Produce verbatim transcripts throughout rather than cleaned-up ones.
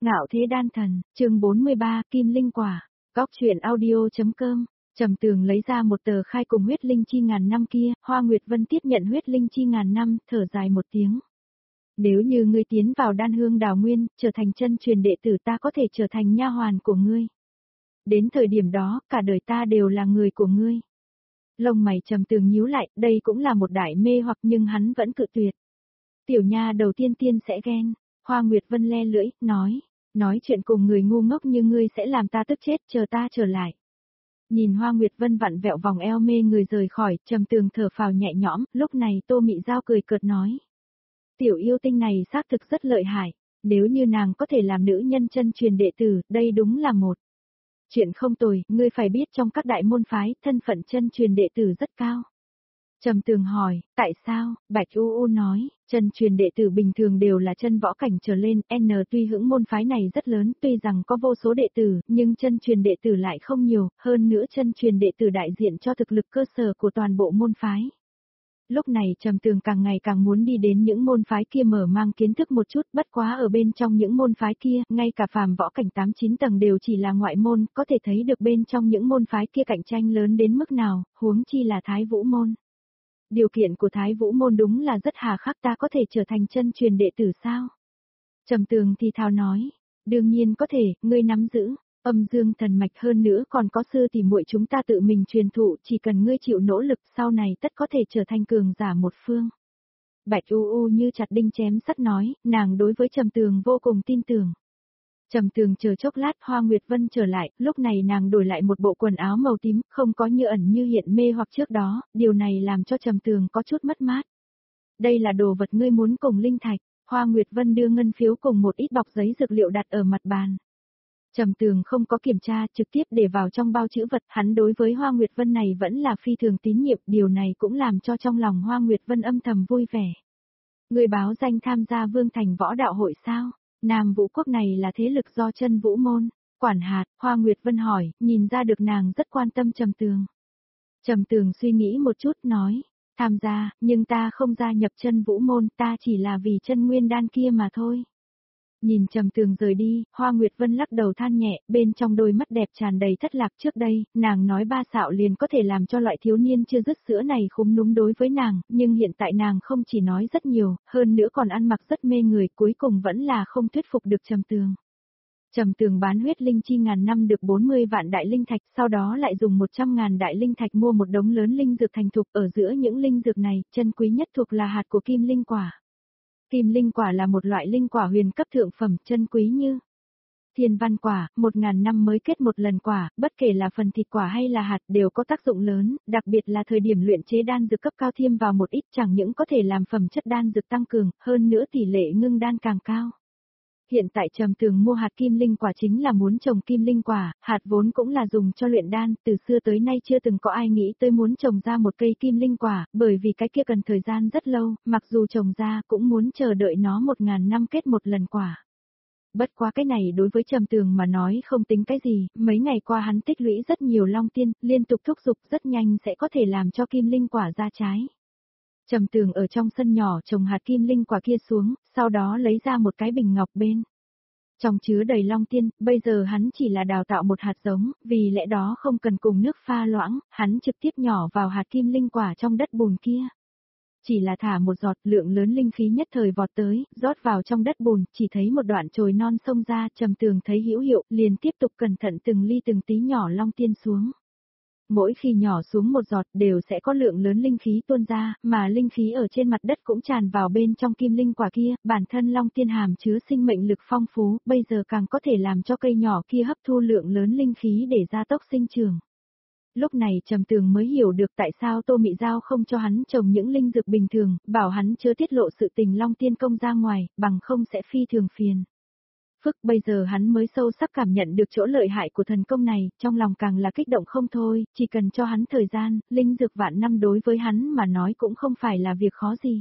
Ngạo thế đan thần, chương bốn mươi ba, Kim Linh Quả, Góc truyện audio.com. Trầm Tường lấy ra một tờ khai cùng huyết linh chi ngàn năm kia, Hoa Nguyệt Vân tiếp nhận huyết linh chi ngàn năm, thở dài một tiếng. Nếu như ngươi tiến vào Đan Hương Đào Nguyên, trở thành chân truyền đệ tử, ta có thể trở thành nha hoàn của ngươi. Đến thời điểm đó, cả đời ta đều là người của ngươi. Lông mày Trầm Tường nhíu lại, đây cũng là một đại mê hoặc nhưng hắn vẫn cự tuyệt. Tiểu nha đầu tiên tiên sẽ ghen. Hoa Nguyệt Vân le lưỡi, nói, nói chuyện cùng người ngu ngốc như ngươi sẽ làm ta tức chết, chờ ta trở lại. Nhìn Hoa Nguyệt Vân vặn vẹo vòng eo mê người rời khỏi, Trầm Tường thở phào nhẹ nhõm, lúc này Tô Mị Giao cười cợt nói. Tiểu yêu tinh này xác thực rất lợi hại, nếu như nàng có thể làm nữ nhân chân truyền đệ tử, đây đúng là một chuyện không tồi, ngươi phải biết trong các đại môn phái, thân phận chân truyền đệ tử rất cao. Trầm Tường hỏi, tại sao? Bạch U U nói, chân truyền đệ tử bình thường đều là chân võ cảnh trở lên, N tuy hững môn phái này rất lớn, tuy rằng có vô số đệ tử, nhưng chân truyền đệ tử lại không nhiều, hơn nữa chân truyền đệ tử đại diện cho thực lực cơ sở của toàn bộ môn phái. Lúc này Trầm Tường càng ngày càng muốn đi đến những môn phái kia mở mang kiến thức một chút, bất quá ở bên trong những môn phái kia, ngay cả phàm võ cảnh tám chín tầng đều chỉ là ngoại môn, có thể thấy được bên trong những môn phái kia cạnh tranh lớn đến mức nào, huống chi là Thái Vũ môn. Điều kiện của Thái Vũ môn đúng là rất hà khắc, ta có thể trở thành chân truyền đệ tử sao? Trầm Tường thì thào nói, đương nhiên có thể, ngươi nắm giữ âm dương thần mạch, hơn nữa còn có sư tỷ muội chúng ta tự mình truyền thụ, chỉ cần ngươi chịu nỗ lực sau này tất có thể trở thành cường giả một phương. Bạch U U như chặt đinh chém sắt nói, nàng đối với Trầm Tường vô cùng tin tưởng. Trầm Tường chờ chốc lát, Hoa Nguyệt Vân trở lại, lúc này nàng đổi lại một bộ quần áo màu tím, không có như ẩn như hiện mê hoặc trước đó, điều này làm cho Trầm Tường có chút mất mát. Đây là đồ vật ngươi muốn cùng linh thạch. Hoa Nguyệt Vân đưa ngân phiếu cùng một ít bọc giấy dược liệu đặt ở mặt bàn. Trầm Tường không có kiểm tra, trực tiếp để vào trong bao chữ vật, hắn đối với Hoa Nguyệt Vân này vẫn là phi thường tín nhiệm, điều này cũng làm cho trong lòng Hoa Nguyệt Vân âm thầm vui vẻ. Người báo danh tham gia Vương Thành Võ Đạo Hội sao? Nam Vũ Quốc này là thế lực do Chân Vũ môn quản hạt, Hoa Nguyệt Vân hỏi, nhìn ra được nàng rất quan tâm Trầm Tường. Trầm Tường suy nghĩ một chút, nói, tham gia, nhưng ta không gia nhập Chân Vũ môn, ta chỉ là vì chân nguyên đan kia mà thôi. Nhìn Trầm Tường rời đi, Hoa Nguyệt Vân lắc đầu than nhẹ, bên trong đôi mắt đẹp tràn đầy thất lạc. Trước đây, nàng nói ba xạo liền có thể làm cho loại thiếu niên chưa dứt sữa này khúm núm đối với nàng, nhưng hiện tại nàng không chỉ nói rất nhiều, hơn nữa còn ăn mặc rất mê người, cuối cùng vẫn là không thuyết phục được Trầm Tường. Trầm Tường bán huyết linh chi ngàn năm được bốn mươi vạn đại linh thạch, sau đó lại dùng một trăm ngàn đại linh thạch mua một đống lớn linh dược thành thục, ở giữa những linh dược này, chân quý nhất thuộc là hạt của Kim Linh Quả. Kim Linh Quả là một loại linh quả huyền cấp thượng phẩm, chân quý như Thiên Văn Quả, một ngàn năm mới kết một lần quả, bất kể là phần thịt quả hay là hạt đều có tác dụng lớn, đặc biệt là thời điểm luyện chế đan dược cấp cao thêm vào một ít chẳng những có thể làm phẩm chất đan dược tăng cường, hơn nữa tỷ lệ ngưng đan càng cao. Hiện tại Trầm Tường mua hạt Kim Linh Quả chính là muốn trồng Kim Linh Quả, hạt vốn cũng là dùng cho luyện đan, từ xưa tới nay chưa từng có ai nghĩ tới muốn trồng ra một cây Kim Linh Quả, bởi vì cái kia cần thời gian rất lâu, mặc dù trồng ra cũng muốn chờ đợi nó một ngàn năm kết một lần quả. Bất quá cái này đối với Trầm Tường mà nói không tính cái gì, mấy ngày qua hắn tích lũy rất nhiều long tiên, liên tục thúc giục rất nhanh sẽ có thể làm cho Kim Linh Quả ra trái. Trầm Tường ở trong sân nhỏ trồng hạt Kim Linh Quả kia xuống, sau đó lấy ra một cái bình ngọc bên trong chứa đầy long tiên, bây giờ hắn chỉ là đào tạo một hạt giống, vì lẽ đó không cần cùng nước pha loãng, hắn trực tiếp nhỏ vào hạt Kim Linh Quả trong đất bùn kia. Chỉ là thả một giọt, lượng lớn linh khí nhất thời vọt tới, rót vào trong đất bùn, chỉ thấy một đoạn chồi non xông ra, Trầm Tường thấy hữu hiệu, liền tiếp tục cẩn thận từng ly từng tí nhỏ long tiên xuống. Mỗi khi nhỏ xuống một giọt đều sẽ có lượng lớn linh khí tuôn ra, mà linh khí ở trên mặt đất cũng tràn vào bên trong Kim Linh Quả kia, bản thân long tiên hàm chứa sinh mệnh lực phong phú, bây giờ càng có thể làm cho cây nhỏ kia hấp thu lượng lớn linh khí để gia tốc sinh trưởng. Lúc này Trầm Tường mới hiểu được tại sao Tô Mị Giao không cho hắn trồng những linh dược bình thường, bảo hắn chưa tiết lộ sự tình long tiên công ra ngoài, bằng không sẽ phi thường phiền. Phức bây giờ hắn mới sâu sắc cảm nhận được chỗ lợi hại của thần công này, trong lòng càng là kích động không thôi, chỉ cần cho hắn thời gian, linh dược vạn năm đối với hắn mà nói cũng không phải là việc khó gì.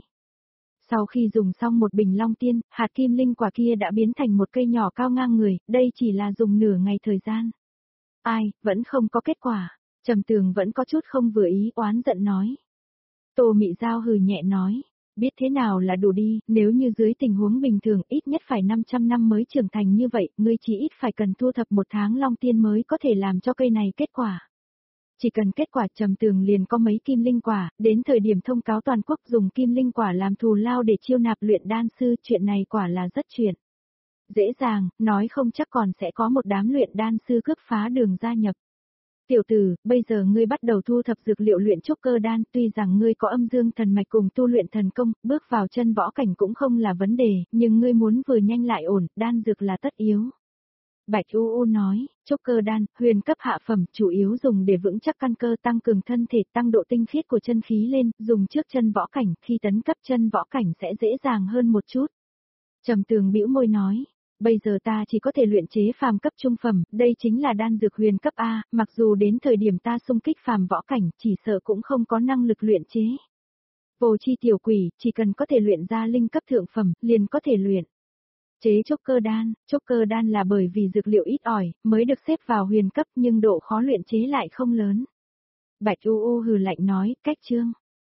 Sau khi dùng xong một bình long tiên, hạt Kim Linh Quả kia đã biến thành một cây nhỏ cao ngang người, đây chỉ là dùng nửa ngày thời gian. Ai, vẫn không có kết quả. Trầm Tường vẫn có chút không vừa ý, oán giận nói. Tô Mị Giao hừ nhẹ nói, Biết thế nào là đủ đi, nếu như dưới tình huống bình thường ít nhất phải năm trăm năm mới trưởng thành như vậy, ngươi chỉ ít phải cần thu thập một tháng long tiên mới có thể làm cho cây này kết quả. Chỉ cần kết quả Trầm Tường liền có mấy kim linh quả, đến thời điểm thông cáo toàn quốc dùng kim linh quả làm thù lao để chiêu nạp luyện đan sư, chuyện này quả là rất chuyện. Dễ dàng, nói không chắc còn sẽ có một đám luyện đan sư cướp phá đường gia nhập. Tiểu tử, bây giờ ngươi bắt đầu thu thập dược liệu luyện trúc cơ đan, tuy rằng ngươi có âm dương thần mạch cùng tu luyện thần công, bước vào chân võ cảnh cũng không là vấn đề, nhưng ngươi muốn vừa nhanh lại ổn, đan dược là tất yếu. Bạch U U nói, trúc cơ đan, huyền cấp hạ phẩm, chủ yếu dùng để vững chắc căn cơ, tăng cường thân thể, tăng độ tinh khiết của chân khí lên, dùng trước chân võ cảnh, khi tấn cấp chân võ cảnh sẽ dễ dàng hơn một chút. Trầm Tường bĩu môi nói, bây giờ ta chỉ có thể luyện chế phàm cấp trung phẩm, đây chính là đan dược huyền cấp A, mặc dù đến thời điểm ta xung kích phàm võ cảnh, chỉ sợ cũng không có năng lực luyện chế. Vô chi tiểu quỷ, chỉ cần có thể luyện ra linh cấp thượng phẩm, liền có thể luyện. Chế trúc cơ đan, trúc cơ đan là bởi vì dược liệu ít ỏi, mới được xếp vào huyền cấp nhưng độ khó luyện chế lại không lớn. Bạch U U hừ lạnh nói, cách chương.